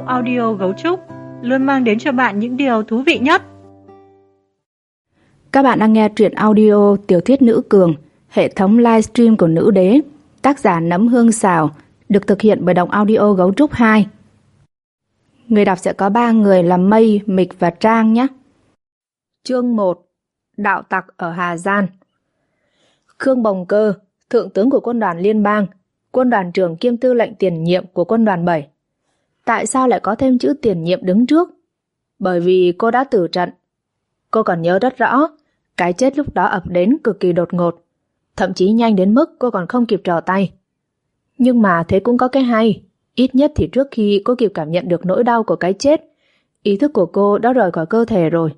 audio Gấu Trúc luôn mang đến cho bạn những điều thú vị nhất. Các bạn đang nghe truyện audio tiểu thuyết Nữ Cường, hệ thống livestream của Nữ Đế, tác giả Nấm Hương Xào, được thực hiện bởi Đọc Audio Gấu Trúc 2. Người đọc sẽ có 3 người là Mây, Mịch và Trang nhé. Chương 1. Đạo tặc ở Hà Giang. Khương Bồng Cơ, thượng tướng của quân đoàn liên bang, quân đoàn trưởng kiêm tư lệnh tiền nhiệm của quân đoàn 7. Tại sao lại có thêm chữ tiền nhiệm đứng trước? Bởi vì cô đã tử trận. Cô còn nhớ rất rõ, cái chết lúc đó ập đến cực kỳ đột ngột, thậm chí nhanh đến mức cô còn không kịp trở tay. Nhưng mà thế cũng có cái hay, ít nhất thì trước khi cô kịp cảm nhận được nỗi đau của cái chết, ý thức của cô đã rời khỏi cơ thể rồi.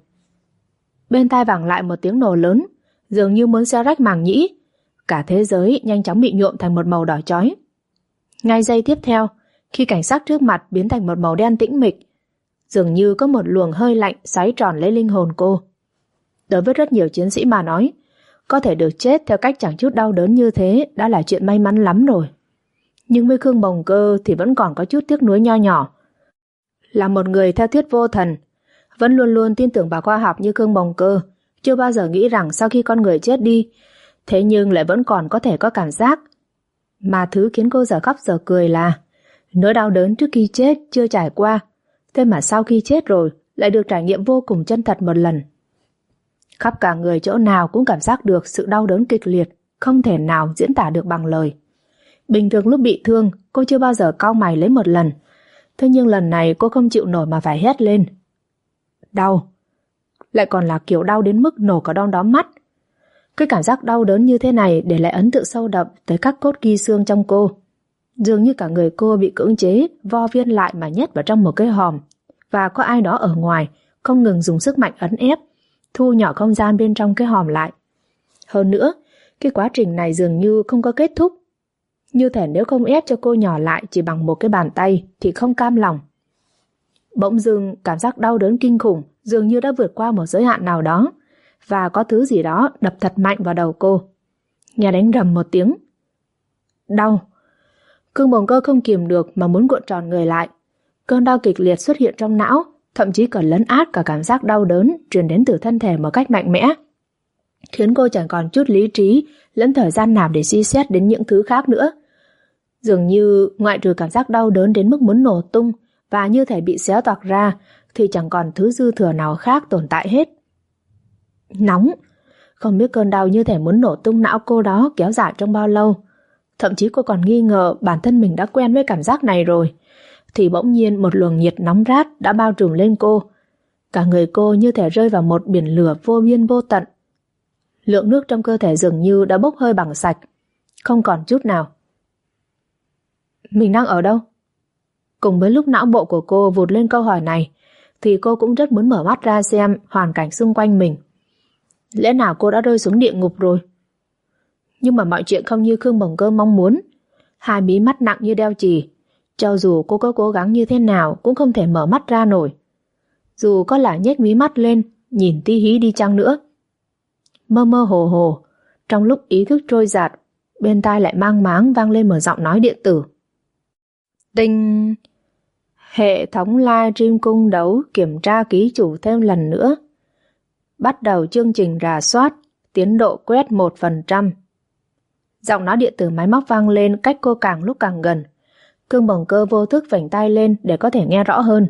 Bên tai vẳng lại một tiếng nổ lớn, dường như muốn xé rách màng nhĩ. Cả thế giới nhanh chóng bị nhuộm thành một màu đỏ chói. Ngay giây tiếp theo, khi cảnh sắc trước mặt biến thành một màu đen tĩnh mịch, dường như có một luồng hơi lạnh xoáy tròn lấy linh hồn cô. Đối với rất nhiều chiến sĩ mà nói, có thể được chết theo cách chẳng chút đau đớn như thế đã là chuyện may mắn lắm rồi. Nhưng với Khương Bồng Cơ thì vẫn còn có chút tiếc nuối nho nhỏ. Là một người theo thuyết vô thần, vẫn luôn luôn tin tưởng vào khoa học như Khương Bồng Cơ, chưa bao giờ nghĩ rằng sau khi con người chết đi, thế nhưng lại vẫn còn có thể có cảm giác. Mà thứ khiến cô giờ khóc giờ cười là nỗi đau đớn trước khi chết chưa trải qua, thế mà sau khi chết rồi lại được trải nghiệm vô cùng chân thật một lần. Khắp cả người chỗ nào cũng cảm giác được sự đau đớn kịch liệt, không thể nào diễn tả được bằng lời. Bình thường lúc bị thương, cô chưa bao giờ cau mày lấy một lần. Thế nhưng lần này cô không chịu nổi mà phải hét lên. Đau. Lại còn là kiểu đau đến mức nổ cả đom đóm mắt. Cái cảm giác đau đớn như thế này để lại ấn tượng sâu đậm tới các cốt ghi xương trong cô. Dường như cả người cô bị cưỡng chế, vo viên lại mà nhét vào trong một cái hòm. Và có ai đó ở ngoài không ngừng dùng sức mạnh ấn ép, thu nhỏ không gian bên trong cái hòm lại. Hơn nữa, cái quá trình này dường như không có kết thúc. Như thể nếu không ép cho cô nhỏ lại chỉ bằng một cái bàn tay thì không cam lòng. Bỗng dưng cảm giác đau đớn kinh khủng dường như đã vượt qua một giới hạn nào đó, và có thứ gì đó đập thật mạnh vào đầu cô. Nghe đánh rầm một tiếng. Đau. Khương Bồng Cơ không kiềm được mà muốn cuộn tròn người lại. Cơn đau kịch liệt xuất hiện trong não, thậm chí còn lấn át cả cảm giác đau đớn truyền đến từ thân thể một cách mạnh mẽ, khiến cô chẳng còn chút lý trí lẫn thời gian nào để suy xét đến những thứ khác nữa. Dường như ngoại trừ cảm giác đau đớn đến mức muốn nổ tung và như thể bị xé toạc ra thì chẳng còn thứ dư thừa nào khác tồn tại hết. Nóng. Không biết cơn đau như thể muốn nổ tung não cô đó kéo dài trong bao lâu. Thậm chí cô còn nghi ngờ bản thân mình đã quen với cảm giác này rồi. Thì bỗng nhiên một luồng nhiệt nóng rát đã bao trùm lên cô. Cả người cô như thể rơi vào một biển lửa vô biên vô tận. Lượng nước trong cơ thể dường như đã bốc hơi bằng sạch, không còn chút nào. Mình đang ở đâu? Cùng với lúc não bộ của cô vụt lên câu hỏi này, thì cô cũng rất muốn mở mắt ra xem hoàn cảnh xung quanh mình. Lẽ nào cô đã rơi xuống địa ngục rồi? Nhưng mà mọi chuyện không như Khương Bồng Cơ mong muốn. Hai mí mắt nặng như đeo chì, cho dù cô có cố gắng như thế nào cũng không thể mở mắt ra nổi. Dù có là nhếch mí mắt lên, nhìn tí hí đi chăng nữa. Mơ mơ hồ hồ, trong lúc ý thức trôi dạt, bên tai lại mang máng vang lên một giọng nói điện tử. Tinh! Hệ thống livestream cung đấu kiểm tra ký chủ thêm lần nữa. Bắt đầu chương trình rà soát, tiến độ quét 1%. Giọng nói điện tử máy móc vang lên cách cô càng lúc càng gần. Khương Bồng Cơ vô thức vểnh tay lên để có thể nghe rõ hơn.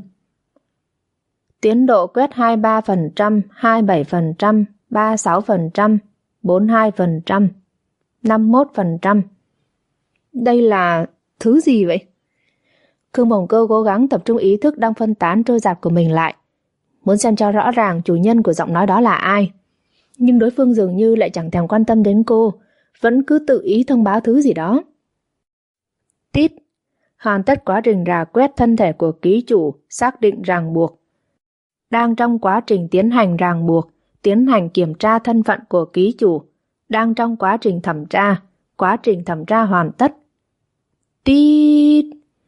Tiến độ quét 23%, 27%, 36%, 42%, 51%. Đây là thứ gì vậy? Khương Bồng Cơ cố gắng tập trung ý thức đang phân tán trôi dạt của mình lại, muốn xem cho rõ ràng chủ nhân của giọng nói đó là ai. Nhưng đối phương dường như lại chẳng thèm quan tâm đến cô, vẫn cứ tự ý thông báo thứ gì đó. Tít. Hoàn tất quá trình rà quét thân thể của ký chủ, xác định ràng buộc. Đang trong quá trình tiến hành ràng buộc, tiến hành kiểm tra thân phận của ký chủ. Đang trong quá trình thẩm tra, quá trình thẩm tra hoàn tất. Tít.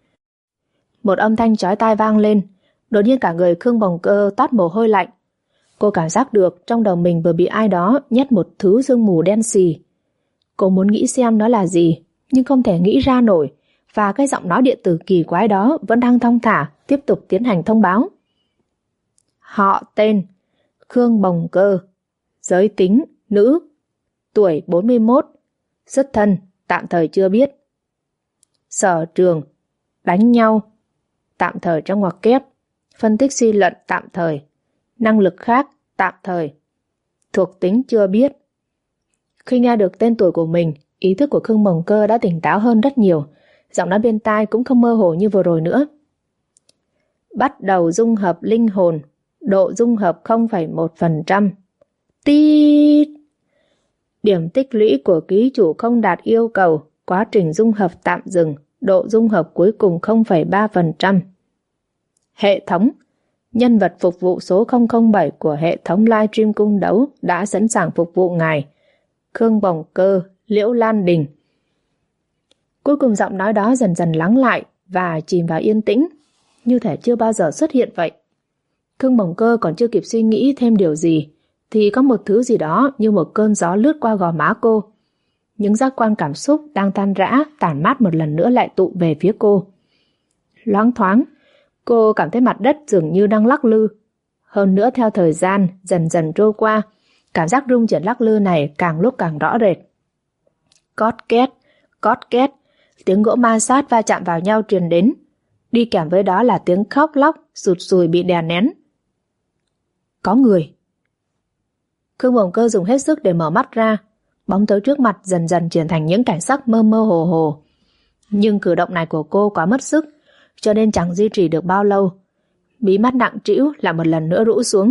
Một âm thanh chói tai vang lên, đột nhiên cả người Khương Bồng Cơ toát mồ hôi lạnh. Cô cảm giác được trong đầu mình vừa bị ai đó nhét một thứ sương mù đen xì. Cô muốn nghĩ xem nó là gì, nhưng không thể nghĩ ra nổi, và cái giọng nói điện tử kỳ quái đó vẫn đang thong thả tiếp tục tiến hành thông báo. Họ tên Khương Bồng Cơ, giới tính nữ, tuổi 41, xuất thân tạm thời chưa biết. Sở trường đánh nhau, tạm thời trong ngoặc kép, phân tích suy luận tạm thời, năng lực khác tạm thời, thuộc tính chưa biết. Khi nghe được tên tuổi của mình, ý thức của Khương Bồng Cơ đã tỉnh táo hơn rất nhiều, giọng nói bên tai cũng không mơ hồ như vừa rồi nữa. Bắt đầu dung hợp linh hồn, độ dung hợp 0,1%. Tít! Điểm tích lũy của ký chủ không đạt yêu cầu, quá trình dung hợp tạm dừng, độ dung hợp cuối cùng 0,3%. Hệ thống, nhân vật phục vụ số 007 của hệ thống livestream cung đấu đã sẵn sàng phục vụ ngài. Khương Bồng Cơ, Liễu Lan Đình. Cuối cùng giọng nói đó dần dần lắng lại và chìm vào yên tĩnh, như thể chưa bao giờ xuất hiện vậy. Khương Bồng Cơ còn chưa kịp suy nghĩ thêm điều gì, thì có một thứ gì đó như một cơn gió lướt qua gò má cô. Những giác quan cảm xúc đang tan rã, tản mát một lần nữa lại tụ về phía cô. Loáng thoáng, cô cảm thấy mặt đất dường như đang lắc lư. Hơn nữa theo thời gian dần dần trôi qua, cảm giác rung chuyển lắc lư này càng lúc càng rõ rệt. Cót két, tiếng gỗ ma sát va chạm vào nhau truyền đến. Đi kèm với đó là tiếng khóc lóc, sụt sùi bị đè nén. Có người. Khương Bồng Cơ dùng hết sức để mở mắt ra. Bóng tối trước mặt dần dần chuyển thành những cảnh sắc mơ mơ hồ hồ. Nhưng cử động này của cô quá mất sức, cho nên chẳng duy trì được bao lâu. Mí mắt nặng trĩu lại một lần nữa rũ xuống.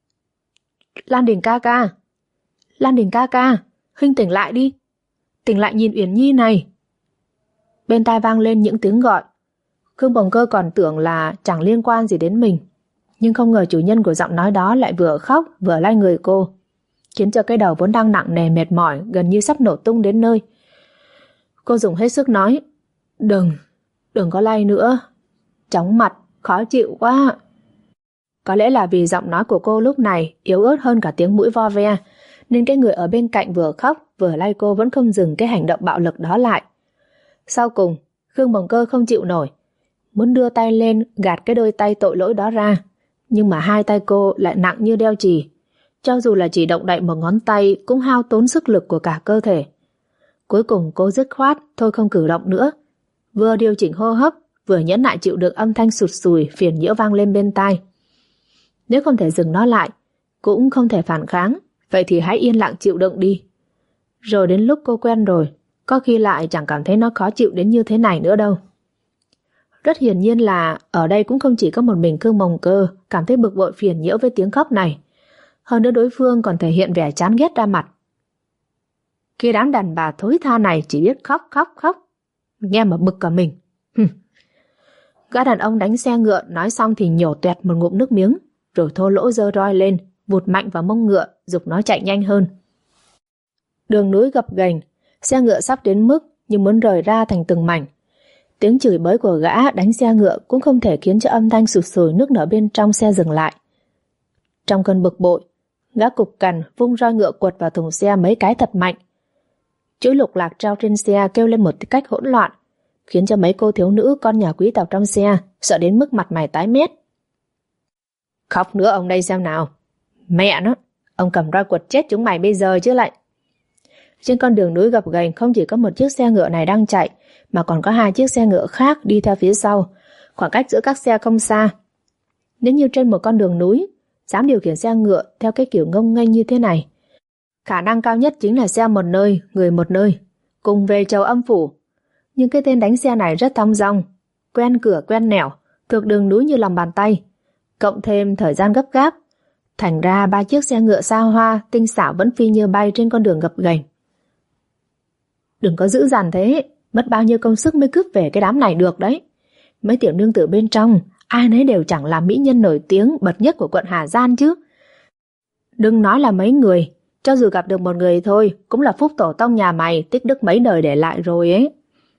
Lan Đình ca ca! Lan Đình ca ca! Huynh tỉnh lại đi! Tỉnh lại nhìn Uyển Nhi này! Bên tai vang lên những tiếng gọi. Khương Bồng Cơ còn tưởng là chẳng liên quan gì đến mình, nhưng không ngờ chủ nhân của giọng nói đó lại vừa khóc vừa lay người cô, khiến cho cái đầu vốn đang nặng nề mệt mỏi gần như sắp nổ tung đến nơi. Cô dùng hết sức nói, đừng có lay nữa, chóng mặt, khó chịu quá. Có lẽ là vì giọng nói của cô lúc này yếu ớt hơn cả tiếng mũi vo ve, nên cái người ở bên cạnh vừa khóc vừa lay cô vẫn không dừng cái hành động bạo lực đó lại. Sau cùng, Khương Bồng Cơ không chịu nổi, muốn đưa tay lên gạt cái đôi tay tội lỗi đó ra, nhưng mà hai tay cô lại nặng như đeo chì. Cho dù là chỉ động đậy một ngón tay cũng hao tốn sức lực của cả cơ thể. Cuối cùng cô dứt khoát thôi không cử động nữa, vừa điều chỉnh hô hấp vừa nhẫn nại chịu được âm thanh sụt sùi phiền nhiễu vang lên bên tai. Nếu không thể dừng nó lại, cũng không thể phản kháng, vậy thì hãy yên lặng chịu đựng đi. Rồi đến lúc cô quen rồi, có khi lại chẳng cảm thấy nó khó chịu đến như thế này nữa đâu. Rất hiển nhiên là ở đây cũng không chỉ có một mình Khương Bồng Cơ cảm thấy bực bội phiền nhiễu với tiếng khóc này. Hơn nữa đối phương còn thể hiện vẻ chán ghét ra mặt. Khi đám đàn bà thối tha này chỉ biết khóc, nghe mà bực cả mình. Gã đàn ông đánh xe ngựa nói xong thì nhổ toẹt một ngụm nước miếng, rồi thô lỗ giơ roi lên, vụt mạnh vào mông ngựa, giục nó chạy nhanh hơn. Đường núi gập ghềnh, xe ngựa sắp đến mức như muốn rời ra thành từng mảnh. Tiếng chửi bới của gã đánh xe ngựa cũng không thể khiến cho âm thanh sụt sùi nước nở bên trong xe dừng lại. Trong cơn bực bội, gã cục cằn vung roi ngựa quật vào thùng xe mấy cái thật mạnh. Chuỗi lục lạc treo trên xe kêu lên một cách hỗn loạn, khiến cho mấy cô thiếu nữ con nhà quý tộc trong xe sợ đến mức mặt mày tái mét. Khóc nữa ông đây xem nào. Mẹ nó, ông cầm roi quật chết chúng mày bây giờ chứ lại. Trên con đường núi gập ghềnh không chỉ có một chiếc xe ngựa này đang chạy, mà còn có hai chiếc xe ngựa khác đi theo phía sau. Khoảng cách giữa các xe không xa. Nếu như trên một con đường núi dám điều khiển xe ngựa theo cái kiểu ngông nghênh như thế này, khả năng cao nhất chính là xe một nơi, người một nơi, cùng về Châu Âm Phủ. Nhưng cái tên đánh xe này rất thong dong, quen cửa quen nẻo, thuộc đường núi như lòng bàn tay. Cộng thêm thời gian gấp gáp, thành ra ba chiếc xe ngựa xa hoa tinh xảo vẫn phi như bay trên con đường gập ghềnh. Đừng có dữ dằn thế, mất bao nhiêu công sức mới cướp về cái đám này được đấy. Mấy tiểu nương tử bên trong, ai nấy đều chẳng là mỹ nhân nổi tiếng bậc nhất của quận Hà Giang chứ. Đừng nói là mấy người, cho dù gặp được một người thôi, cũng là phúc tổ tông nhà mày tích đức mấy đời để lại rồi ấy.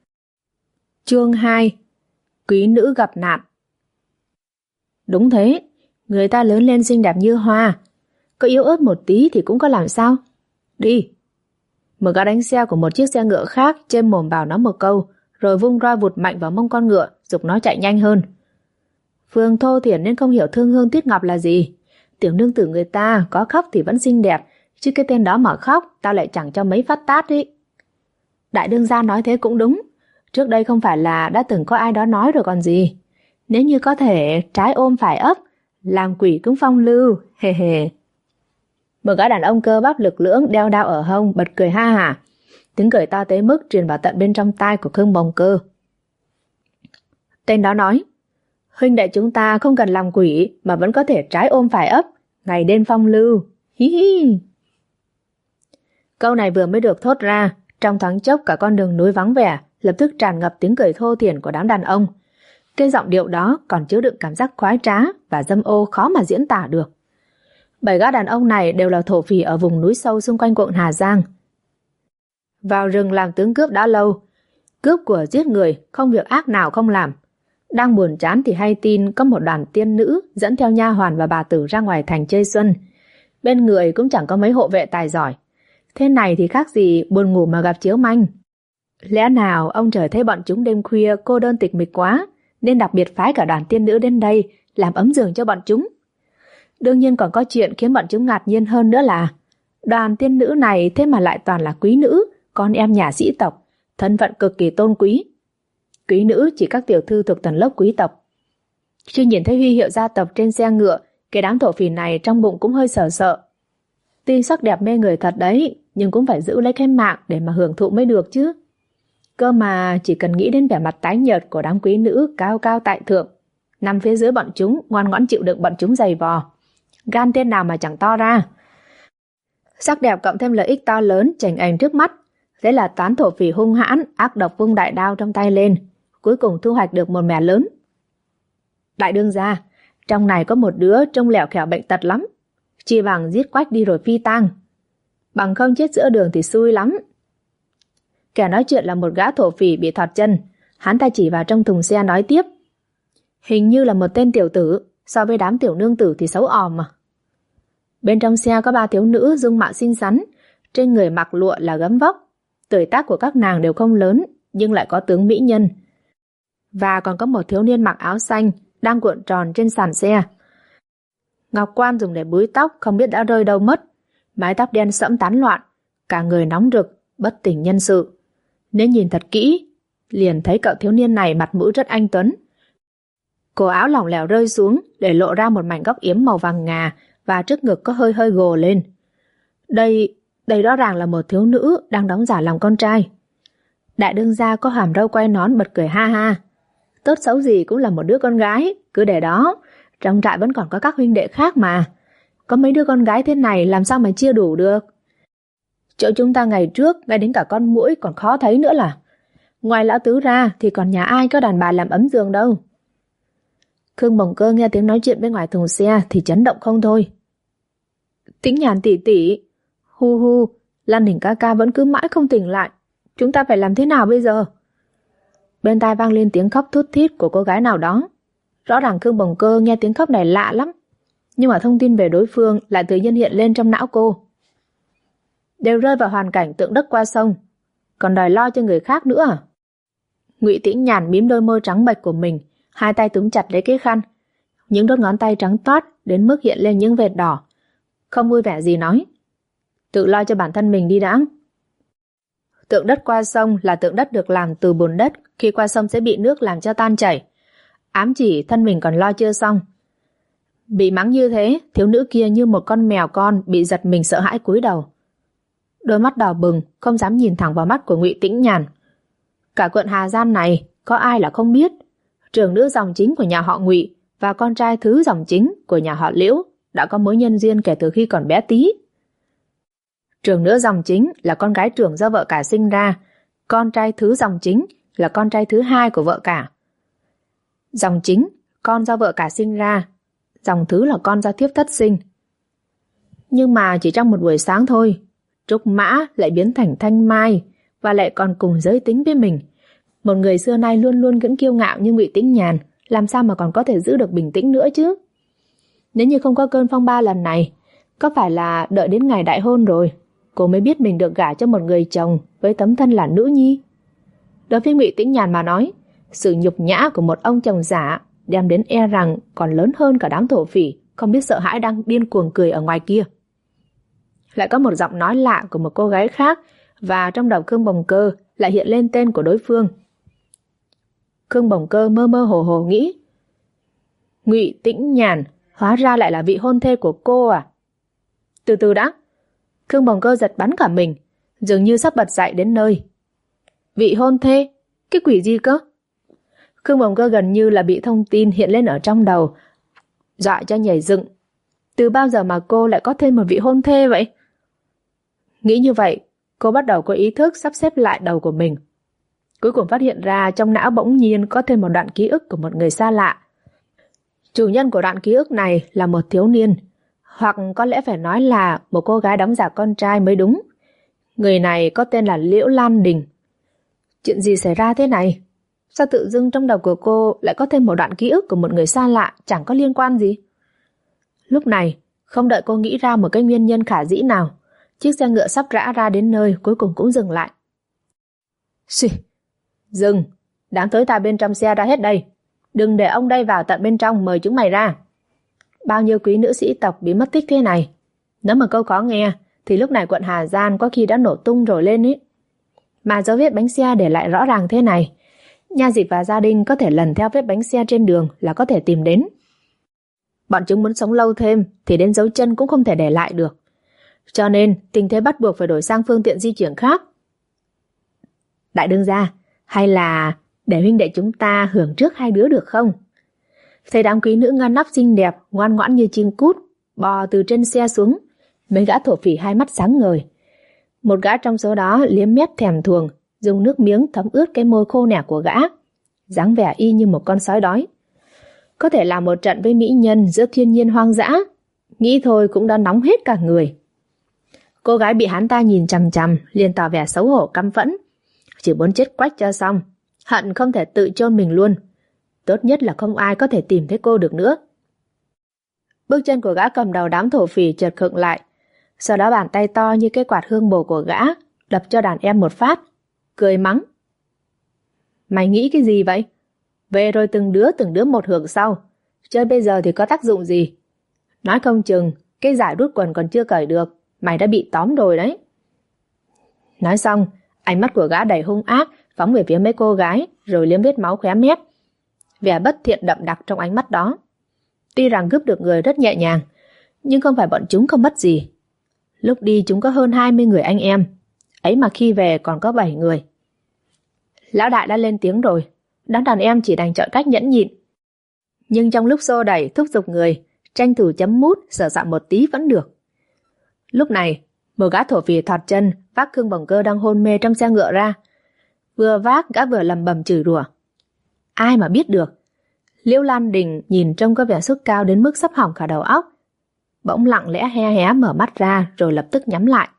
Chương 2. Quý nữ gặp nạn. Đúng thế, người ta lớn lên xinh đẹp như hoa, có yếu ớt một tí thì cũng có làm sao. Đi. Một gã đánh xe của một chiếc xe ngựa khác chêm mồm bảo nó một câu, rồi vung roi vụt mạnh vào mông con ngựa, giục nó chạy nhanh hơn. Phương thô thiển nên không hiểu thương hương tiếc ngọc là gì. Tiểu nương tử người ta có khóc thì vẫn xinh đẹp, chứ cái tên đó mà khóc tao lại chẳng cho mấy phát tát ý. Đại đương gia nói thế cũng đúng. Trước đây không phải là đã từng có ai đó nói rồi còn gì. Nếu như có thể trái ôm phải ấp, làm quỷ cũng phong lưu, hề hề. Một gã đàn ông cơ bắp lực lưỡng đeo đao ở hông bật cười ha hả. Tiếng cười to tới mức truyền vào tận bên trong tai của Khương Bồng Cơ. Tên đó nói, huynh đệ chúng ta không cần làm quỷ mà vẫn có thể trái ôm phải ấp, ngày đêm phong lưu, hí hí. Câu này vừa mới được thốt ra, trong thoáng chốc cả con đường núi vắng vẻ lập tức tràn ngập tiếng cười thô thiển của đám đàn ông. Cái giọng điệu đó còn chứa đựng cảm giác khoái trá và dâm ô khó mà diễn tả được. 7 gã đàn ông này đều là thổ phỉ ở vùng núi sâu xung quanh quận Hà Giang. Vào rừng làm tướng cướp đã lâu, cướp của giết người không việc ác nào không làm. Đang buồn chán thì hay tin có một đoàn tiên nữ dẫn theo nha hoàn và bà tử ra ngoài thành chơi xuân. Bên người cũng chẳng có mấy hộ vệ tài giỏi. Thế này thì khác gì buồn ngủ mà gặp chiếu manh. Lẽ nào ông trời thấy bọn chúng đêm khuya cô đơn tịch mịch quá, nên đặc biệt phái cả đoàn tiên nữ đến đây làm ấm giường cho bọn chúng. Đương nhiên còn có chuyện khiến bọn chúng ngạc nhiên hơn nữa là đoàn tiên nữ này thế mà lại toàn là quý nữ, con em nhà sĩ tộc, thân phận cực kỳ tôn quý. Quý nữ chỉ các tiểu thư thuộc tầng lớp quý tộc. Chưa nhìn thấy huy hiệu gia tộc trên xe ngựa, cái đám thổ phỉ này trong bụng cũng hơi sợ sợ. Tuy sắc đẹp mê người thật đấy, nhưng cũng phải giữ lấy cái mạng để mà hưởng thụ mới được chứ. Cơ mà chỉ cần nghĩ đến vẻ mặt tái nhợt của đám quý nữ cao cao tại thượng, nằm phía dưới bọn chúng ngoan ngoãn chịu đựng bọn chúng giày vò. Gan tên nào mà chẳng to ra. Sắc đẹp cộng thêm lợi ích to lớn chành ảnh trước mắt, thế là toán thổ phỉ hung hãn ác độc vung đại đao trong tay lên, cuối cùng thu hoạch được một mẻ lớn. Đại đương gia, trong này có một đứa trông lẻo khẻo bệnh tật lắm, chỉ bằng giết quách đi rồi phi tang, bằng không chết giữa đường thì xui lắm. Kẻ nói chuyện là một gã thổ phỉ bị thọt chân, hắn ta chỉ vào trong thùng xe nói tiếp, hình như là một tên tiểu tử, so với đám tiểu nương tử thì xấu òm mà. Bên trong xe có 3 thiếu nữ dung mạo xinh xắn, trên người mặc lụa là gấm vóc, tuổi tác của các nàng đều không lớn nhưng lại có tướng mỹ nhân. Và còn có một thiếu niên mặc áo xanh đang cuộn tròn trên sàn xe. Ngọc quan dùng để búi tóc không biết đã rơi đâu mất, mái tóc đen sẫm tán loạn, cả người nóng rực, bất tỉnh nhân sự. Nếu nhìn thật kỹ, liền thấy cậu thiếu niên này mặt mũi rất anh tuấn. Cổ áo lỏng lẻo rơi xuống để lộ ra một mảnh góc yếm màu vàng ngà và trước ngực có hơi gồ lên. Đây rõ ràng là một thiếu nữ đang đóng giả làm con trai. Đại đương gia có hàm râu quay nón bật cười ha ha. Tốt xấu gì cũng là một đứa con gái, cứ để đó, trong trại vẫn còn có các huynh đệ khác mà. Có mấy đứa con gái thế này làm sao mà chia đủ được. Chỗ chúng ta ngày trước, ngay đến cả con muỗi còn khó thấy nữa là. Ngoài lão tứ ra thì còn nhà ai có đàn bà làm ấm giường đâu. Khương Bồng Cơ nghe tiếng nói chuyện bên ngoài thùng xe thì chấn động không thôi. Tĩnh Nhàn tỷ tỷ, hu hu, Lan Đình ca ca vẫn cứ mãi không tỉnh lại. Chúng ta phải làm thế nào bây giờ? Bên tai vang lên tiếng khóc thút thít của cô gái nào đó. Rõ ràng Khương Bồng Cơ nghe tiếng khóc này lạ lắm, nhưng mà thông tin về đối phương lại tự nhiên hiện lên trong não cô. Đều rơi vào hoàn cảnh tượng đất qua sông, còn đòi lo cho người khác nữa à? Ngụy Tĩnh Nhàn mím đôi môi trắng bệch của mình, hai tay túm chặt lấy cái khăn, những đốt ngón tay trắng toát đến mức hiện lên những vệt đỏ. Không vui vẻ gì nói, tự lo cho bản thân mình đi đã. Tượng đất qua sông là tượng đất được làm từ bùn đất, khi qua sông sẽ bị nước làm cho tan chảy, ám chỉ thân mình còn lo chưa xong. Bị mắng như thế, thiếu nữ kia như một con mèo con bị giật mình sợ hãi cúi đầu. Đôi mắt đỏ bừng, không dám nhìn thẳng vào mắt của Ngụy Tĩnh Nhàn. Cả quận Hà Giang này, có ai là không biết, trưởng nữ dòng chính của nhà họ Ngụy và con trai thứ dòng chính của nhà họ Liễu đã có mối nhân duyên kể từ khi còn bé tí. Trưởng nữ dòng chính là con gái trưởng do vợ cả sinh ra, con trai thứ dòng chính là con trai thứ hai của vợ cả. Dòng chính, con do vợ cả sinh ra, dòng thứ là con do thiếp thất sinh. Nhưng mà chỉ trong một buổi sáng thôi, Trúc Mã lại biến thành Thanh Mai và lại còn cùng giới tính với mình. Một người xưa nay luôn luôn vẫn kiêu ngạo như Ngụy Tĩnh Nhàn, làm sao mà còn có thể giữ được bình tĩnh nữa chứ? Nếu như không có cơn phong ba lần này, có phải là đợi đến ngày đại hôn rồi cô mới biết mình được gả cho một người chồng với tấm thân là nữ nhi? Đối với Ngụy Tĩnh Nhàn mà nói, sự nhục nhã của một ông chồng giả đem đến e rằng còn lớn hơn cả đám thổ phỉ không biết sợ hãi đang điên cuồng cười ở ngoài kia. Lại có một giọng nói lạ của một cô gái khác, và trong đầu Khương Bồng Cơ lại hiện lên tên của đối phương. Khương Bồng Cơ mơ mơ hồ hồ nghĩ, Ngụy Tĩnh Nhàn hóa ra lại là vị hôn thê của cô à? Từ từ đã. Khương Bồng Cơ giật bắn cả mình, dường như sắp bật dậy đến nơi. Vị hôn thê? Cái quỷ gì cơ? Khương Bồng Cơ gần như là bị thông tin hiện lên ở trong đầu dọa cho nhảy dựng. Từ bao giờ mà cô lại có thêm một vị hôn thê vậy? Nghĩ như vậy, cô bắt đầu có ý thức sắp xếp lại đầu của mình. Cuối cùng phát hiện ra trong não bỗng nhiên có thêm một đoạn ký ức của một người xa lạ. Chủ nhân của đoạn ký ức này là một thiếu niên, hoặc có lẽ phải nói là một cô gái đóng giả con trai mới đúng. Người này có tên là Liễu Lan Đình. Chuyện gì xảy ra thế này? Sao tự dưng trong đầu của cô lại có thêm một đoạn ký ức của một người xa lạ chẳng có liên quan gì? Lúc này, không đợi cô nghĩ ra một cái nguyên nhân khả dĩ nào, chiếc xe ngựa sắp rã ra đến nơi cuối cùng cũng dừng lại. Xì, dừng, đám tới ta bên trong xe ra hết đây. Đừng để ông đây vào tận bên trong, mời chúng mày ra. Bao nhiêu quý nữ sĩ tộc bị mất tích thế này. Nếu mà câu có nghe, thì lúc này quận Hà Giang có khi đã nổ tung rồi lên ý. Mà dấu vết bánh xe để lại rõ ràng thế này, Nha Dịch và gia đình có thể lần theo vết bánh xe trên đường là có thể tìm đến. Bọn chúng muốn sống lâu thêm thì đến dấu chân cũng không thể để lại được. Cho nên tình thế bắt buộc phải đổi sang phương tiện di chuyển khác. Đại đương gia, hay là để huynh đệ chúng ta hưởng trước hai đứa được không? Thấy đám quý nữ ngăn nắp xinh đẹp, ngoan ngoãn như chim cút, bò từ trên xe xuống, mấy gã thổ phỉ hai mắt sáng ngời. Một gã trong số đó liếm mép thèm thuồng, dùng nước miếng thấm ướt cái môi khô nẻ của gã, dáng vẻ y như một con sói đói. Có thể làm một trận với mỹ nhân giữa thiên nhiên hoang dã, nghĩ thôi cũng đã nóng hết cả người. Cô gái bị hắn ta nhìn chằm chằm liền tỏ vẻ xấu hổ căm phẫn, chỉ muốn chết quách cho xong, hận không thể tự chôn mình luôn. Tốt nhất là không ai có thể tìm thấy cô được nữa. Bước chân của gã cầm đầu đám thổ phỉ chợt khựng lại, sau đó bàn tay to như cái quạt hương bồ của gã đập cho đàn em một phát, cười mắng. Mày nghĩ cái gì vậy? Về rồi từng đứa một hưởng sau, chơi bây giờ thì có tác dụng gì? Nói không chừng cái giải rút quần còn chưa cởi được, mày đã bị tóm rồi đấy. Nói xong, ánh mắt của gã đầy hung ác phóng về phía mấy cô gái, rồi liếm vết máu khóe mép. Vẻ bất thiện đậm đặc trong ánh mắt đó. Tuy rằng cướp được người rất nhẹ nhàng, nhưng không phải bọn chúng không mất gì. Lúc đi chúng có hơn 20 người anh em, ấy mà khi về còn có 7 người. Lão đại đã lên tiếng rồi, đám đàn em chỉ đành chọn cách nhẫn nhịn. Nhưng trong lúc xô đẩy thúc giục người, tranh thủ chấm mút sờ soạn một tí vẫn được. Lúc này, một gã thổ phỉ thọt chân vác Khương Bồng Cơ đang hôn mê trong xe ngựa ra. Vừa vác gã vừa lầm bầm chửi rủa. Ai mà biết được, Liễu Lan Đình nhìn trông có vẻ sốt cao đến mức sắp hỏng cả đầu óc, bỗng lặng lẽ hé hé mở mắt ra rồi lập tức nhắm lại.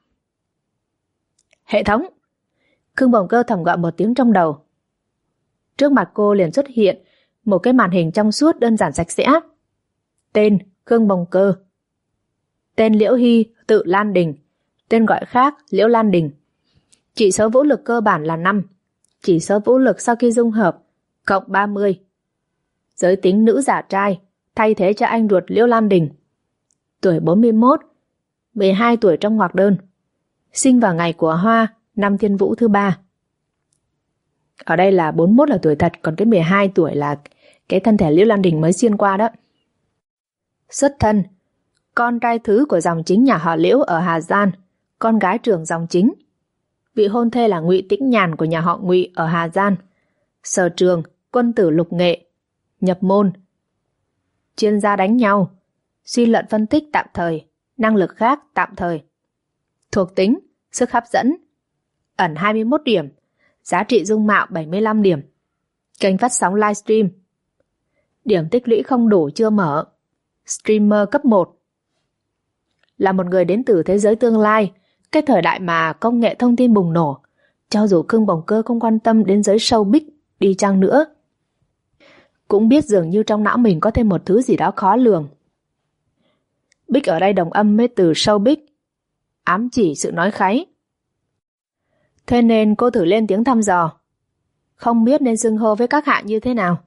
Hệ thống! Khương Bồng Cơ thầm gọi một tiếng trong đầu. Trước mặt cô liền xuất hiện một cái màn hình trong suốt đơn giản sạch sẽ. Tên Khương Bồng Cơ, tên Liễu Hy Tự Lan Đình, tên gọi khác Liễu Lan Đình. Chỉ số vũ lực cơ bản là 5, chỉ số vũ lực sau khi dung hợp cộng 30. Giới tính nữ giả trai, thay thế cho anh ruột Liễu Lan Đình. Tuổi 41, 12 tuổi trong ngoặc đơn. Sinh vào ngày của Hoa, năm Thiên Vũ thứ 3. Ở đây là 41 là tuổi thật, còn cái 12 tuổi là cái thân thể Liễu Lan Đình mới xuyên qua đó. Xuất thân, con trai thứ của dòng chính nhà họ Liễu ở Hà Giang, con gái trưởng dòng chính. Vị hôn thê là Ngụy Tĩnh Nhàn của nhà họ Ngụy ở Hà Giang. Sở trường, quân tử lục nghệ. Nhập môn, chuyên gia đánh nhau, suy luận phân tích tạm thời, năng lực khác tạm thời. Thuộc tính, sức hấp dẫn, ẩn 21 điểm, giá trị dung mạo 75 điểm. Kênh phát sóng livestream. Điểm tích lũy không đủ chưa mở. Streamer cấp 1. Là một người đến từ thế giới tương lai, cái thời đại mà công nghệ thông tin bùng nổ, cho dù Khương Bồng Cơ không quan tâm đến giới showbiz đi chăng nữa, cũng biết dường như trong não mình có thêm một thứ gì đó khó lường. Bích ở đây đồng âm với từ showbiz, ám chỉ sự nói kháy. Thế nên cô thử lên tiếng thăm dò. không biết nên xưng hô với các hạ như thế nào.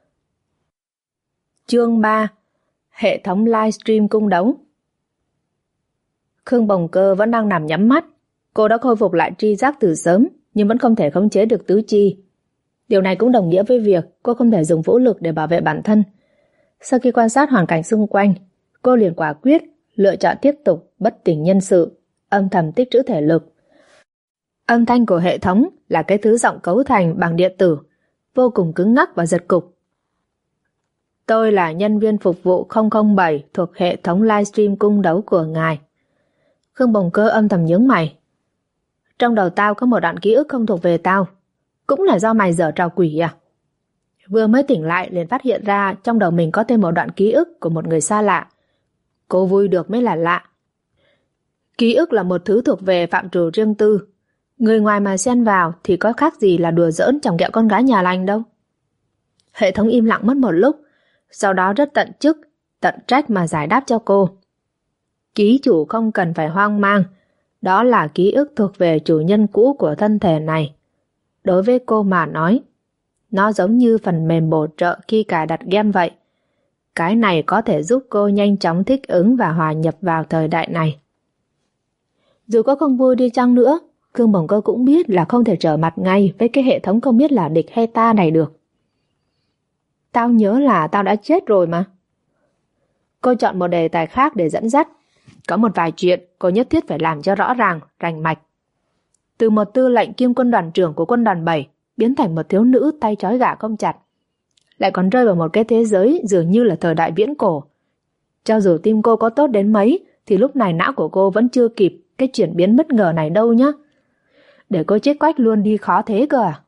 Chương 3. Hệ thống livestream cung đấu. Khương Bồng Cơ vẫn đang nằm nhắm mắt. Cô đã khôi phục lại tri giác từ sớm, nhưng vẫn không thể khống chế được tứ chi. Điều này cũng đồng nghĩa với việc cô không thể dùng vũ lực để bảo vệ bản thân. Sau khi quan sát hoàn cảnh xung quanh, cô liền quả quyết lựa chọn tiếp tục bất tỉnh nhân sự, âm thầm tích trữ thể lực. Âm thanh của hệ thống là cái thứ giọng cấu thành bằng điện tử, vô cùng cứng ngắc và giật cục. Tôi là nhân viên phục vụ 007 thuộc hệ thống livestream cung đấu của ngài. Khương Bồng Cơ âm thầm nhướng mày. Trong đầu tao có một đoạn ký ức không thuộc về tao. Cũng là do mày giở trò quỷ à? Vừa mới tỉnh lại liền phát hiện ra trong đầu mình có thêm một đoạn ký ức của một người xa lạ. Cô vui được mới là lạ. Ký ức là một thứ thuộc về phạm trù riêng tư. Người ngoài mà xen vào thì có khác gì là đùa giỡn chồng ghẹo con gái nhà lành đâu. Hệ thống im lặng mất một lúc, sau đó rất tận chức, tận trách mà giải đáp cho cô. Ký chủ không cần phải hoang mang, đó là ký ức thuộc về chủ nhân cũ của thân thể này. Đối với cô mà nói, nó giống như phần mềm bổ trợ khi cài đặt game vậy. Cái này có thể giúp cô nhanh chóng thích ứng và hòa nhập vào thời đại này. Dù có không vui đi chăng nữa, Khương Bồng Cơ cũng biết là không thể trở mặt ngay với cái hệ thống không biết là địch hay ta này được. Tao nhớ là tao đã chết rồi mà. Cô chọn một đề tài khác để dẫn dắt. Có một vài chuyện cô nhất thiết phải làm cho rõ ràng, rành mạch. Từ một tư lệnh kiêm quân đoàn trưởng của quân đoàn 7 biến thành một thiếu nữ tay trói gà không chặt. Lại còn rơi vào một cái thế giới dường như là thời đại viễn cổ. Cho dù tim cô có tốt đến mấy thì lúc này não của cô vẫn chưa kịp cái chuyển biến bất ngờ này đâu nhá. Để cô chết quách luôn đi khó thế cơ à?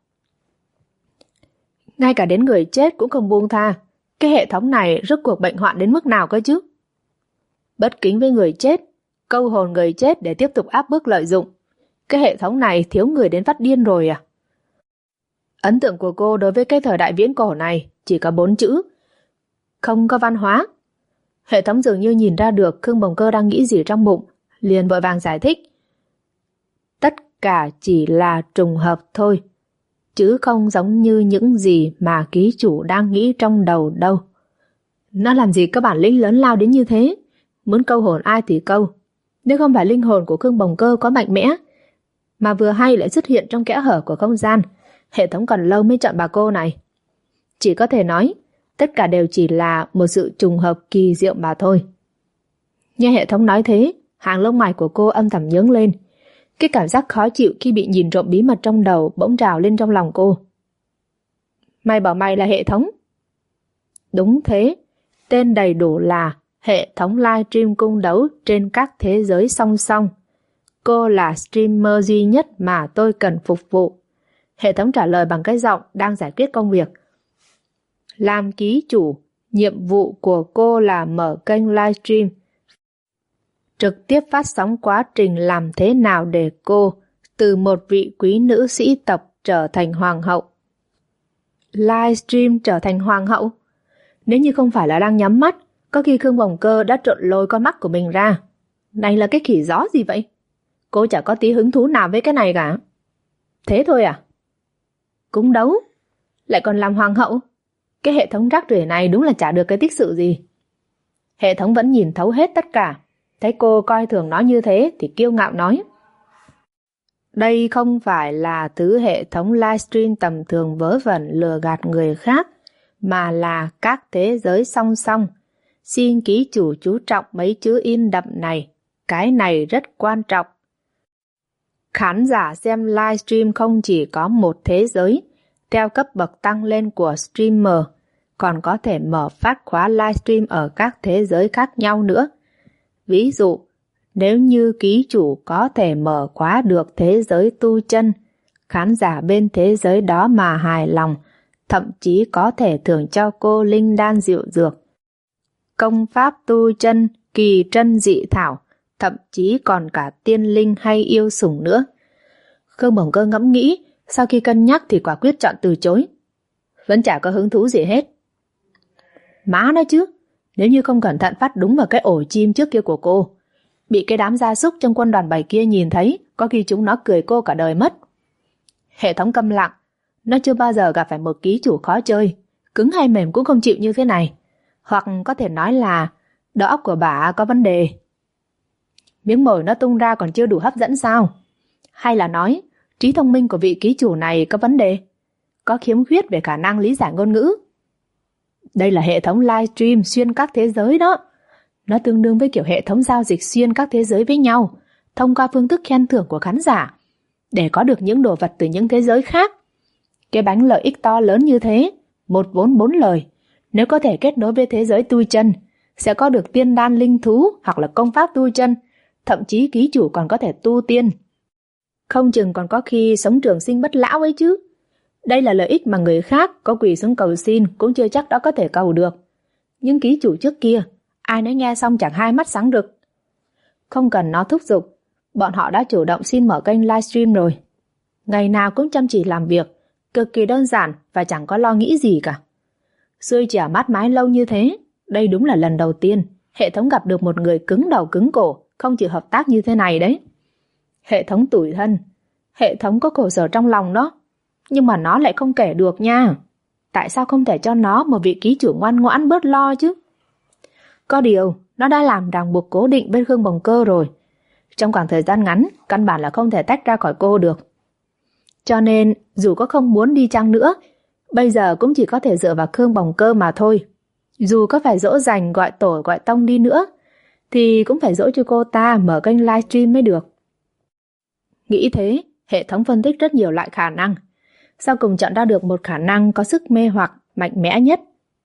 Ngay cả đến người chết cũng không buông tha. Cái hệ thống này rốt cuộc bệnh hoạn đến mức nào cơ chứ? Bất kính với người chết, câu hồn người chết để tiếp tục áp bức lợi dụng. Cái hệ thống này thiếu người đến phát điên rồi à? Ấn tượng của cô đối với cái thời đại viễn cổ này chỉ có 4 chữ. Không có văn hóa. Hệ thống dường như nhìn ra được Khương Bồng Cơ đang nghĩ gì trong bụng, liền vội vàng giải thích. Tất cả chỉ là trùng hợp thôi, chứ không giống như những gì mà ký chủ đang nghĩ trong đầu đâu. Nó làm gì có bản lĩnh lớn lao đến như thế? Muốn câu hồn ai thì câu. Nếu không phải linh hồn của Khương Bồng Cơ có mạnh mẽ, mà vừa hay lại xuất hiện trong kẽ hở của không gian, hệ thống còn lâu mới chọn bà cô này. Chỉ có thể nói, tất cả đều chỉ là một sự trùng hợp kỳ diệu mà thôi. Nghe hệ thống nói thế, hàng lông mày của cô âm thầm nhướng lên. Cái cảm giác khó chịu khi bị nhìn trộm bí mật trong đầu bỗng trào lên trong lòng cô. Mày bảo mày là hệ thống? Đúng thế, tên đầy đủ là hệ thống livestream cung đấu trên các thế giới song song. Cô là streamer duy nhất mà tôi cần phục vụ. Hệ thống trả lời bằng cái giọng đang giải quyết công việc. Làm ký chủ, nhiệm vụ của cô là mở kênh livestream, trực tiếp phát sóng quá trình làm thế nào để cô từ một vị quý nữ sĩ tộc trở thành hoàng hậu. Livestream trở thành hoàng hậu? Nếu như không phải là đang nhắm mắt, có khi Khương Bồng Cơ đã trộn lôi con mắt của mình ra. Này là cái khỉ gió gì vậy? Cô chả có tí hứng thú nào với cái này cả. Thế thôi à? Cung đấu? Lại còn làm hoàng hậu? Cái hệ thống rác rưởi này đúng là chả được cái tích sự gì. Hệ thống vẫn nhìn thấu hết tất cả. Thấy cô coi thường nó như thế thì kiêu ngạo nói. Đây không phải là thứ hệ thống livestream tầm thường vớ vẩn lừa gạt người khác, mà là các thế giới song song. Xin ký chủ chú trọng mấy chữ in đậm này. Cái này rất quan trọng. Khán giả xem livestream không chỉ có một thế giới, theo cấp bậc tăng lên của streamer, còn có thể mở phát khóa livestream ở các thế giới khác nhau nữa. Ví dụ, nếu như ký chủ có thể mở khóa được thế giới tu chân, khán giả bên thế giới đó mà hài lòng, thậm chí có thể thưởng cho cô linh đan diệu dược, công pháp tu chân, kỳ trân dị thảo, thậm chí còn cả tiên linh hay yêu sủng nữa. Khương Bồng Cơ ngẫm nghĩ, sau khi cân nhắc thì quả quyết chọn từ chối. Vẫn chả có hứng thú gì hết. Má nói chứ, nếu như không cẩn thận phát đúng vào cái ổ chim trước kia của cô, bị cái đám gia súc trong quân đoàn 7 kia nhìn thấy, có khi chúng nó cười cô cả đời mất. Hệ thống câm lặng, Nó chưa bao giờ gặp phải một ký chủ khó chơi, cứng hay mềm cũng không chịu như thế này. Hoặc có thể nói là đầu óc của bà có vấn đề. Miếng mồi nó tung ra còn chưa đủ hấp dẫn sao? Hay là nói trí thông minh của vị ký chủ này có vấn đề, có khiếm khuyết về khả năng lý giải ngôn ngữ? Đây là hệ thống livestream xuyên các thế giới đó. Nó tương đương với kiểu hệ thống giao dịch xuyên các thế giới với nhau, thông qua phương thức khen thưởng của khán giả, để có được những đồ vật từ những thế giới khác. Cái bánh lợi ích to lớn như thế, một vốn 4 lời, nếu có thể kết nối với thế giới tu chân, sẽ có được tiên đan linh thú hoặc là công pháp tu chân, thậm chí ký chủ còn có thể tu tiên. Không chừng còn có khi sống trường sinh bất lão ấy chứ. Đây là lợi ích mà người khác có quỳ xuống cầu xin cũng chưa chắc đã có thể cầu được. Nhưng ký chủ trước kia, ai nấy nghe xong chẳng hai mắt sáng rực. Không cần nó thúc giục, bọn họ đã chủ động xin mở kênh livestream rồi. Ngày nào cũng chăm chỉ làm việc, cực kỳ đơn giản và chẳng có lo nghĩ gì cả. Xuôi chẻo mát mái lâu như thế, đây đúng là lần đầu tiên hệ thống gặp được một người cứng đầu cứng cổ, không chịu hợp tác như thế này đấy. Hệ thống tủi thân, hệ thống có khổ sở trong lòng đó, nhưng mà nó lại không kể được nha. Tại sao không thể cho nó một vị ký chủ ngoan ngoãn bớt lo chứ? Có điều, nó đã làm ràng buộc cố định bên Khương Bồng Cơ rồi. Trong khoảng thời gian ngắn, căn bản là không thể tách ra khỏi cô được. Cho nên, dù có không muốn đi chăng nữa, bây giờ cũng chỉ có thể dựa vào Khương Bồng Cơ mà thôi. Dù có phải dỗ dành gọi tổ gọi tông đi nữa, thì cũng phải dỗ cho cô ta mở kênh livestream mới được. Nghĩ thế, hệ thống phân tích rất nhiều loại khả năng. Sau cùng chọn ra được một khả năng có sức mê hoặc mạnh mẽ nhất.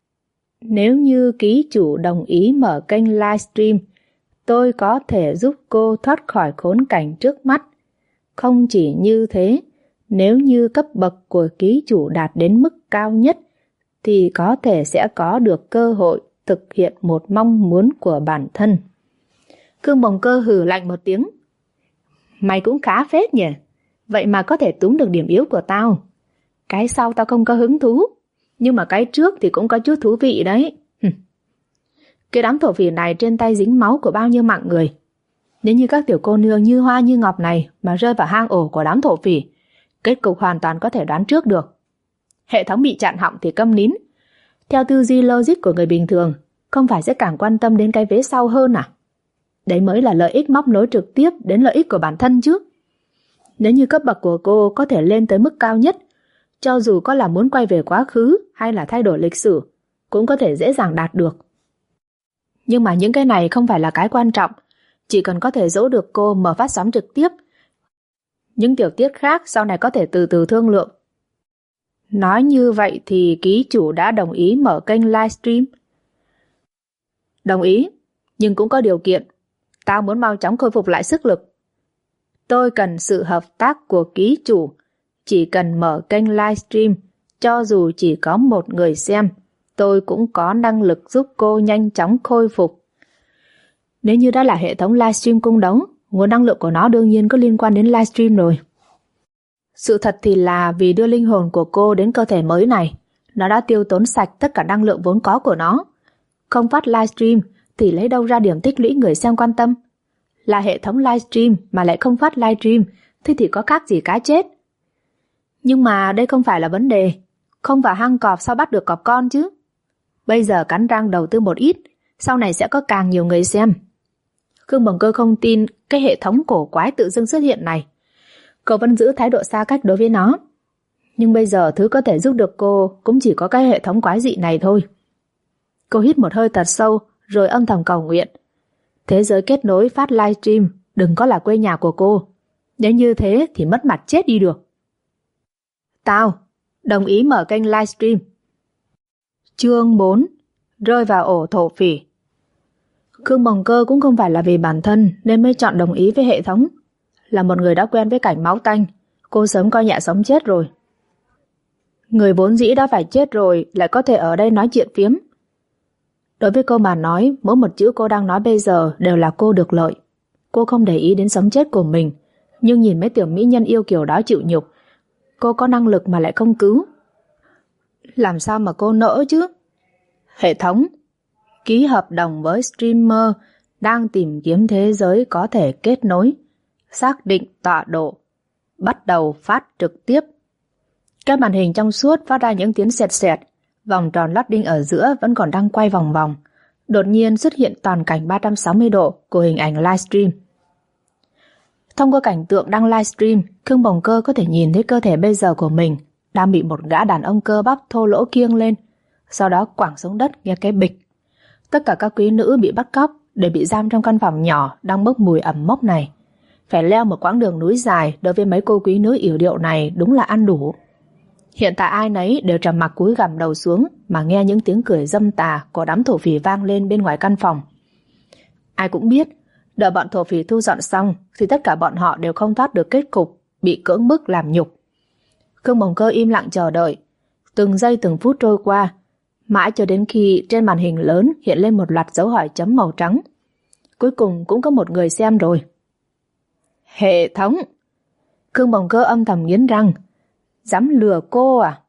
Nếu như ký chủ đồng ý mở kênh livestream, tôi có thể giúp cô thoát khỏi khốn cảnh trước mắt. Không chỉ như thế, nếu như cấp bậc của ký chủ đạt đến mức cao nhất, thì có thể sẽ có được cơ hội thực hiện một mong muốn của bản thân. Khương Bồng Cơ hừ lạnh một tiếng. Mày cũng khá phết nhỉ, vậy mà có thể túm được điểm yếu của tao. Cái sau tao không có hứng thú, nhưng mà cái trước thì cũng có chút thú vị đấy. Cái đám thổ phỉ này trên tay dính máu của bao nhiêu mạng người. Nếu như các tiểu cô nương như hoa như ngọc này mà rơi vào hang ổ của đám thổ phỉ, kết cục hoàn toàn có thể đoán trước được. Hệ thống bị chặn họng thì câm nín. Theo tư duy logic của người bình thường, không phải sẽ càng quan tâm đến cái vế sau hơn à? Đấy mới là lợi ích móc nối trực tiếp đến lợi ích của bản thân chứ. Nếu như cấp bậc của cô có thể lên tới mức cao nhất, cho dù có là muốn quay về quá khứ hay là thay đổi lịch sử, cũng có thể dễ dàng đạt được. Nhưng mà những cái này không phải là cái quan trọng, chỉ cần có thể dỗ được cô mở phát sóng trực tiếp. Những tiểu tiết khác sau này có thể từ từ thương lượng. Nói như vậy thì ký chủ đã đồng ý mở kênh livestream? Đồng ý, nhưng cũng có điều kiện. Tao muốn mau chóng khôi phục lại sức lực. Tôi cần sự hợp tác của ký chủ. Chỉ cần mở kênh livestream, cho dù chỉ có một người xem, tôi cũng có năng lực giúp cô nhanh chóng khôi phục. Nếu như đã là hệ thống livestream cung đấu, nguồn năng lượng của nó đương nhiên có liên quan đến livestream rồi. Sự thật thì là vì đưa linh hồn của cô đến cơ thể mới này, nó đã tiêu tốn sạch tất cả năng lượng vốn có của nó. Không phát livestream thì lấy đâu ra điểm tích lũy người xem quan tâm? Là hệ thống livestream mà lại không phát livestream, thế thì có khác gì cá chết. Nhưng mà đây không phải là vấn đề. Không vào hang cọp sao bắt được cọp con chứ? Bây giờ cắn răng đầu tư một ít, sau này sẽ có càng nhiều người xem. Khương Bồng Cơ không tin cái hệ thống cổ quái tự dưng xuất hiện này. Cô vẫn giữ thái độ xa cách đối với nó. Nhưng bây giờ thứ có thể giúp được cô cũng chỉ có cái hệ thống quái dị này thôi. Cô hít một hơi thật sâu rồi âm thầm cầu nguyện. Thế giới kết nối phát livestream đừng có là quê nhà của cô. Nếu như thế thì mất mặt chết đi được. Tao đồng ý mở kênh livestream. Chương 4. Rơi vào ổ thổ phỉ. Khương Bồng Cơ cũng không phải là vì bản thân nên mới chọn đồng ý với hệ thống. Là một người đã quen với cảnh máu tanh, cô sớm coi nhẹ sống chết rồi. Người vốn dĩ đã phải chết rồi lại có thể ở đây nói chuyện phiếm. Đối với cô mà nói, mỗi một chữ cô đang nói bây giờ đều là cô được lợi. Cô không để ý đến sống chết của mình, nhưng nhìn mấy tiểu mỹ nhân yêu kiều đó chịu nhục, cô có năng lực mà lại không cứu. Làm sao mà cô nỡ chứ? Hệ thống ký hợp đồng với streamer đang tìm kiếm thế giới có thể kết nối, xác định tọa độ, bắt đầu phát trực tiếp. Các màn hình trong suốt phát ra những tiếng sẹt sẹt, vòng tròn lót đinh ở giữa vẫn còn đang quay vòng vòng. Đột nhiên xuất hiện toàn cảnh 360 độ của hình ảnh livestream. Thông qua cảnh tượng đang livestream, Khương Bồng Cơ có thể nhìn thấy cơ thể bây giờ của mình đang bị một gã đàn ông cơ bắp thô lỗ kiêng lên, sau đó quẳng xuống đất nghe cái bịch. Tất cả các quý nữ bị bắt cóc đều bị giam trong căn phòng nhỏ đang bốc mùi ẩm mốc này. Phải leo một quãng đường núi dài đối với mấy cô quý nữ yểu điệu này đúng là ăn đủ. Hiện tại ai nấy đều trầm mặc cúi gằm đầu xuống mà nghe những tiếng cười dâm tà của đám thổ phỉ vang lên bên ngoài căn phòng. Ai cũng biết, đợi bọn thổ phỉ thu dọn xong thì tất cả bọn họ đều không thoát được kết cục bị cưỡng bức làm nhục. Khương Bồng Cơ im lặng chờ đợi. Từng giây từng phút trôi qua, mãi cho đến khi trên màn hình lớn hiện lên một loạt dấu hỏi chấm màu trắng. Cuối cùng cũng có một người xem rồi. Hệ thống! Khương Bồng Cơ âm thầm nghiến răng. Dám lừa cô à?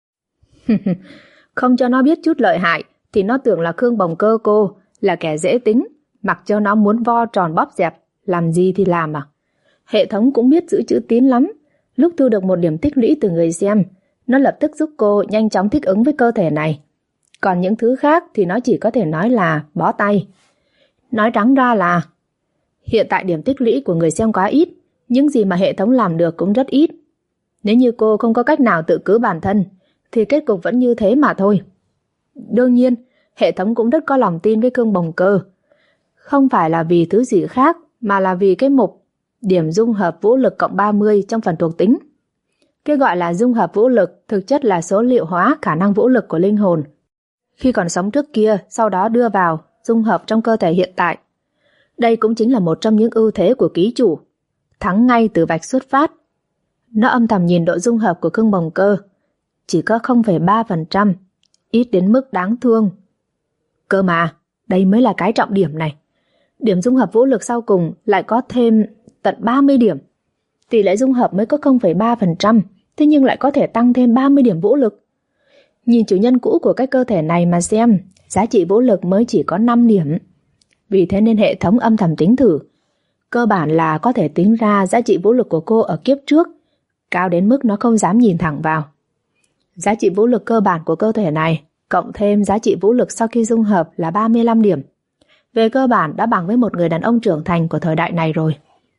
Không cho nó biết chút lợi hại thì nó tưởng là Khương Bồng Cơ cô là kẻ dễ tính, mặc cho nó muốn vo tròn bóp dẹp, làm gì thì làm à. Hệ thống cũng biết giữ chữ tín lắm. Lúc thu được một điểm tích lũy từ người xem, nó lập tức giúp cô nhanh chóng thích ứng với cơ thể này. Còn những thứ khác thì nó chỉ có thể nói là bó tay. Nói trắng ra là hiện tại điểm tích lũy của người xem quá ít, những gì mà hệ thống làm được cũng rất ít. Nếu như cô không có cách nào tự cứu bản thân thì kết cục vẫn như thế mà thôi. Đương nhiên, hệ thống cũng rất có lòng tin với Khương Bồng Cơ. Không phải là vì thứ gì khác, mà là vì cái mục điểm dung hợp vũ lực cộng 30 trong phần thuộc tính. Cái gọi là dung hợp vũ lực thực chất là số liệu hóa khả năng vũ lực của linh hồn. Khi còn sống trước kia, sau đó đưa vào, dung hợp trong cơ thể hiện tại. Đây cũng chính là một trong những ưu thế của ký chủ. Thắng ngay từ vạch xuất phát. Nó âm thầm nhìn độ dung hợp của Khương Bồng Cơ. Chỉ có 0,3%, ít đến mức đáng thương. Cơ mà, đây mới là cái trọng điểm này. Điểm dung hợp vũ lực sau cùng lại có thêm tận 30 điểm. Tỷ lệ dung hợp mới có 0,3%, thế nhưng lại có thể tăng thêm 30 điểm vũ lực. Nhìn chủ nhân cũ của cái cơ thể này mà xem, giá trị vũ lực mới chỉ có 5 điểm. Vì thế nên hệ thống âm thầm tính thử. Cơ bản là có thể tính ra giá trị vũ lực của cô ở kiếp trước, cao đến mức nó không dám nhìn thẳng vào. Giá trị vũ lực cơ bản của cơ thể này, cộng thêm giá trị vũ lực sau khi dung hợp là 35 điểm. Về cơ bản đã bằng với một người đàn ông trưởng thành của thời đại này rồi.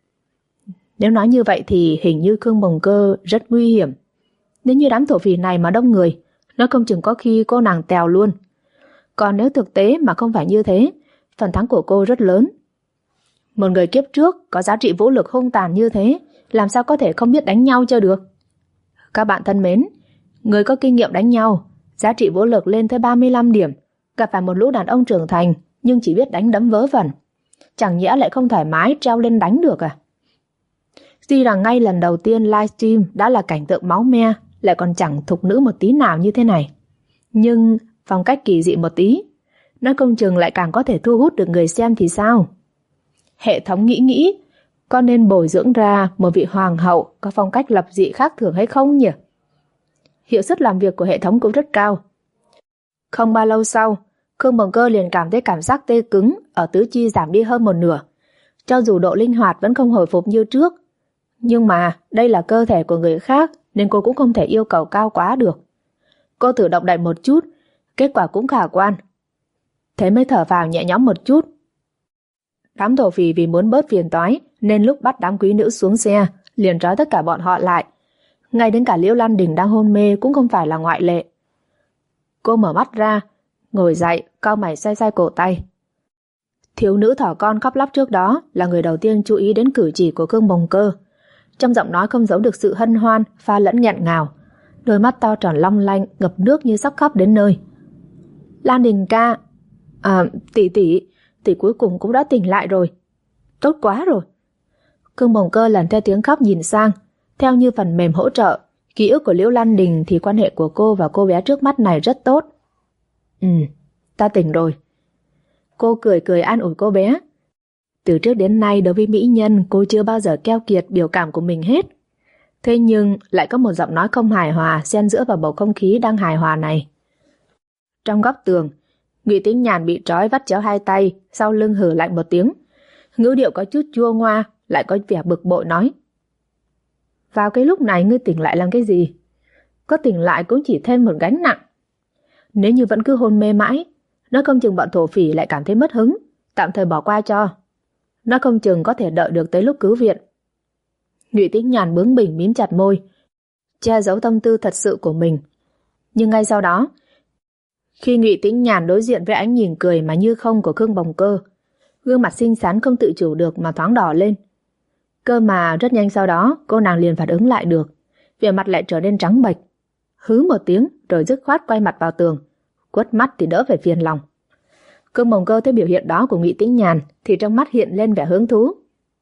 Nếu nói như vậy thì hình như Khương Bồng Cơ rất nguy hiểm. Nếu như đám thổ phỉ này mà đông người, nó không chừng có khi cô nàng tèo luôn. Còn nếu thực tế mà không phải như thế, phần thắng của cô rất lớn. Một người kiếp trước có giá trị vũ lực hung tàn như thế, làm sao có thể không biết đánh nhau cho được. Các bạn thân mến, người có kinh nghiệm đánh nhau, giá trị vũ lực lên tới 35 điểm, gặp phải một lũ đàn ông trưởng thành nhưng chỉ biết đánh đấm vớ vẩn, chẳng nhẽ lại không thoải mái treo lên đánh được à? Tuy rằng ngay lần đầu tiên livestream đã là cảnh tượng máu me, lại còn chẳng thục nữ một tí nào như thế này, nhưng phong cách kỳ dị một tí, nó không chừng lại càng có thể thu hút được người xem thì sao? Hệ thống nghĩ có nên bồi dưỡng ra một vị hoàng hậu có phong cách lập dị khác thường hay không nhỉ? Hiệu suất làm việc của hệ thống cũng rất cao. Không bao lâu sau, Khương Bồng Cơ liền cảm thấy cảm giác tê cứng ở tứ chi giảm đi hơn một nửa. Cho dù độ linh hoạt vẫn không hồi phục như trước, nhưng mà đây là cơ thể của người khác nên cô cũng không thể yêu cầu cao quá được. Cô thử động đậy một chút, kết quả cũng khả quan. Thế mới thở vào nhẹ nhõm một chút. Đám thổ phỉ vì muốn bớt phiền toái nên lúc bắt đám quý nữ xuống xe liền trói tất cả bọn họ lại. Ngay đến cả Liễu Lan Đình đang hôn mê cũng không phải là ngoại lệ. Cô mở mắt ra, ngồi dậy, cau mày xoay xoay cổ tay. Thiếu nữ thỏ con khóc lóc trước đó là người đầu tiên chú ý đến cử chỉ của Khương Bồng Cơ. Trong giọng nói không giấu được sự hân hoan, pha lẫn nghẹn ngào. Đôi mắt to tròn long lanh, ngập nước như sắp khóc đến nơi. Lan Đình ca, tỷ cuối cùng cũng đã tỉnh lại rồi. Tốt quá rồi. Khương Bồng Cơ lần theo tiếng khóc nhìn sang, theo như phần mềm hỗ trợ, ký ức của Liễu Lan Đình thì quan hệ của cô và cô bé trước mắt này rất tốt. Ta tỉnh rồi. Cô cười an ủi cô bé. Từ trước đến nay đối với mỹ nhân cô chưa bao giờ keo kiệt biểu cảm của mình hết. Thế nhưng lại có một giọng nói không hài hòa xen giữa vào bầu không khí đang hài hòa này. Trong góc tường, Ngụy Tĩnh Nhàn bị trói vắt chéo hai tay, sau lưng hừ lạnh một tiếng. Ngữ điệu có chút chua ngoa, lại có vẻ bực bội nói. Vào cái lúc này ngươi tỉnh lại làm cái gì? có tỉnh lại cũng chỉ thêm một gánh nặng. Nếu như vẫn cứ hôn mê mãi, nó không chừng bọn thổ phỉ lại cảm thấy mất hứng, tạm thời bỏ qua cho. Nó không chừng có thể đợi được tới lúc cứu viện. Ngụy Tĩnh Nhàn bướng bỉnh mím chặt môi, che giấu tâm tư thật sự của mình. Nhưng ngay sau đó, khi Ngụy Tĩnh Nhàn đối diện với ánh nhìn cười mà như không của Khương Bồng Cơ, gương mặt xinh xắn không tự chủ được mà thoáng đỏ lên. Cơ mà rất nhanh sau đó, cô nàng liền phản ứng lại được, vẻ mặt lại trở nên trắng bệch. Hứ một tiếng rồi dứt khoát quay mặt vào tường, quất mắt thì đỡ phải phiền lòng. Khương Bồng Cơ thấy biểu hiện đó của Ngụy Tĩnh Nhàn thì trong mắt hiện lên vẻ hứng thú.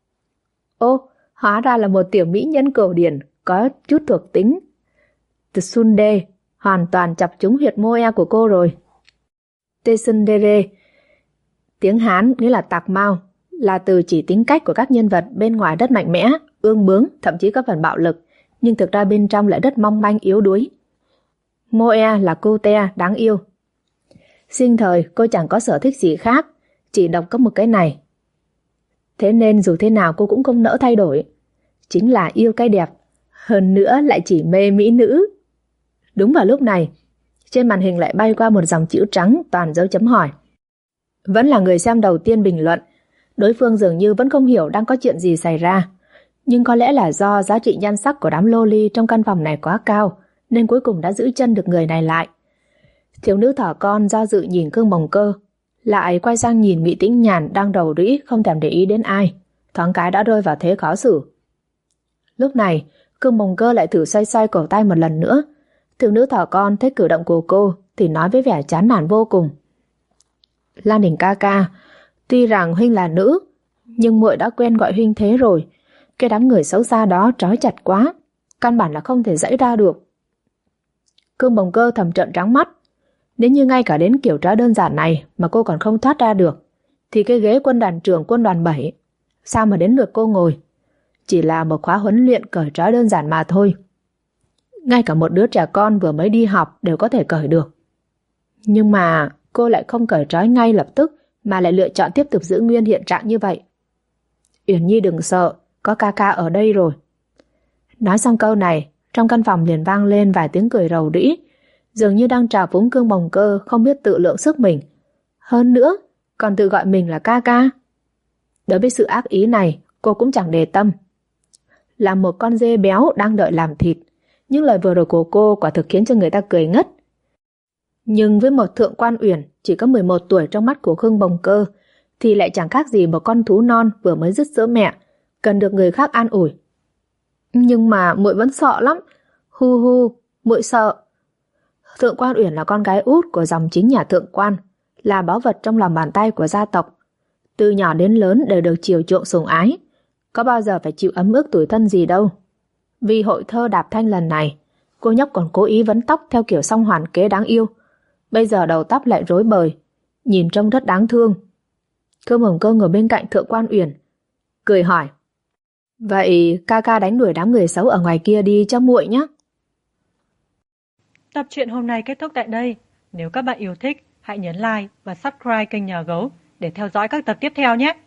Ô, hóa ra là một tiểu mỹ nhân cổ điển có chút thuộc tính Tsundere, hoàn toàn chọc trúng huyệt mô e của cô rồi. Tsundere, tiếng Hán nghĩa là tạc mao, là từ chỉ tính cách của các nhân vật bên ngoài rất mạnh mẽ, ương bướng, thậm chí có phần bạo lực, nhưng thực ra bên trong lại rất mong manh yếu đuối. Moe là cô te, đáng yêu. Sinh thời cô chẳng có sở thích gì khác, chỉ độc có một cái này. Thế nên dù thế nào cô cũng không nỡ thay đổi. Chính là yêu cái đẹp, hơn nữa lại chỉ mê mỹ nữ. Đúng vào lúc này, trên màn hình lại bay qua một dòng chữ trắng toàn dấu chấm hỏi. Vẫn là người xem đầu tiên bình luận. Đối phương dường như vẫn không hiểu đang có chuyện gì xảy ra. Nhưng có lẽ là do giá trị nhan sắc của đám loli trong căn phòng này quá cao, nên cuối cùng đã giữ chân được người này lại. Thiếu nữ thỏ con do dự nhìn Khương Bồng Cơ, lại quay sang nhìn Ngụy Tĩnh Nhàn đang rầu rĩ không thèm để ý đến ai, thoáng cái đã rơi vào thế khó xử. Lúc này, Khương Bồng Cơ lại thử xoay xoay cổ tay một lần nữa. Thiếu nữ thỏ con thấy cử động của cô thì nói với vẻ chán nản vô cùng. Lan Đình ca ca, tuy rằng huynh là nữ, nhưng muội đã quen gọi huynh thế rồi. Cái đám người xấu xa đó trói chặt quá, căn bản là không thể giãy ra được. Khương Bồng Cơ thầm trợn trắng mắt. Nếu như ngay cả đến kiểu trói đơn giản này mà cô còn không thoát ra được, thì cái ghế quân đoàn trưởng quân đoàn 7 sao mà đến lượt cô ngồi? Chỉ là một khóa huấn luyện cởi trói đơn giản mà thôi. Ngay cả một đứa trẻ con vừa mới đi học đều có thể cởi được. Nhưng mà cô lại không cởi trói ngay lập tức, mà lại lựa chọn tiếp tục giữ nguyên hiện trạng như vậy. Uyển Nhi đừng sợ, có ca ca ở đây rồi. Nói xong câu này, trong căn phòng liền vang lên vài tiếng cười rầu rĩ, dường như đang trào phúng Khương Bồng Cơ không biết tự lượng sức mình. Hơn nữa, còn tự gọi mình là ca ca. Đối với sự ác ý này, cô cũng chẳng để tâm. Là một con dê béo đang đợi làm thịt, những lời vừa rồi của cô quả thực khiến cho người ta cười ngất. Nhưng với một thượng quan Uyển chỉ có 11 tuổi trong mắt của Khương Bồng Cơ, thì lại chẳng khác gì một con thú non vừa mới dứt sữa mẹ, cần được người khác an ủi. Nhưng mà muội vẫn sợ lắm. Hu hu, muội sợ. Thượng quan Uyển là con gái út của dòng chính nhà thượng quan, là báu vật trong lòng bàn tay của gia tộc. Từ nhỏ đến lớn đều được chiều chuộng sủng ái, có bao giờ phải chịu ấm ức tủi thân gì đâu. Vì hội thơ đạp thanh lần này, cô nhóc còn cố ý vấn tóc theo kiểu song hoàn kế đáng yêu. Bây giờ đầu tóc lại rối bời, nhìn trông rất đáng thương. Khương Bồng Cơ ngồi bên cạnh thượng quan Uyển, cười hỏi. Vậy ca ca đánh đuổi đám người xấu ở ngoài kia đi cho muội nhé. Tập truyện hôm nay kết thúc tại đây. Nếu các bạn yêu thích, hãy nhấn like và subscribe kênh Nhà Gấu để theo dõi các tập tiếp theo nhé.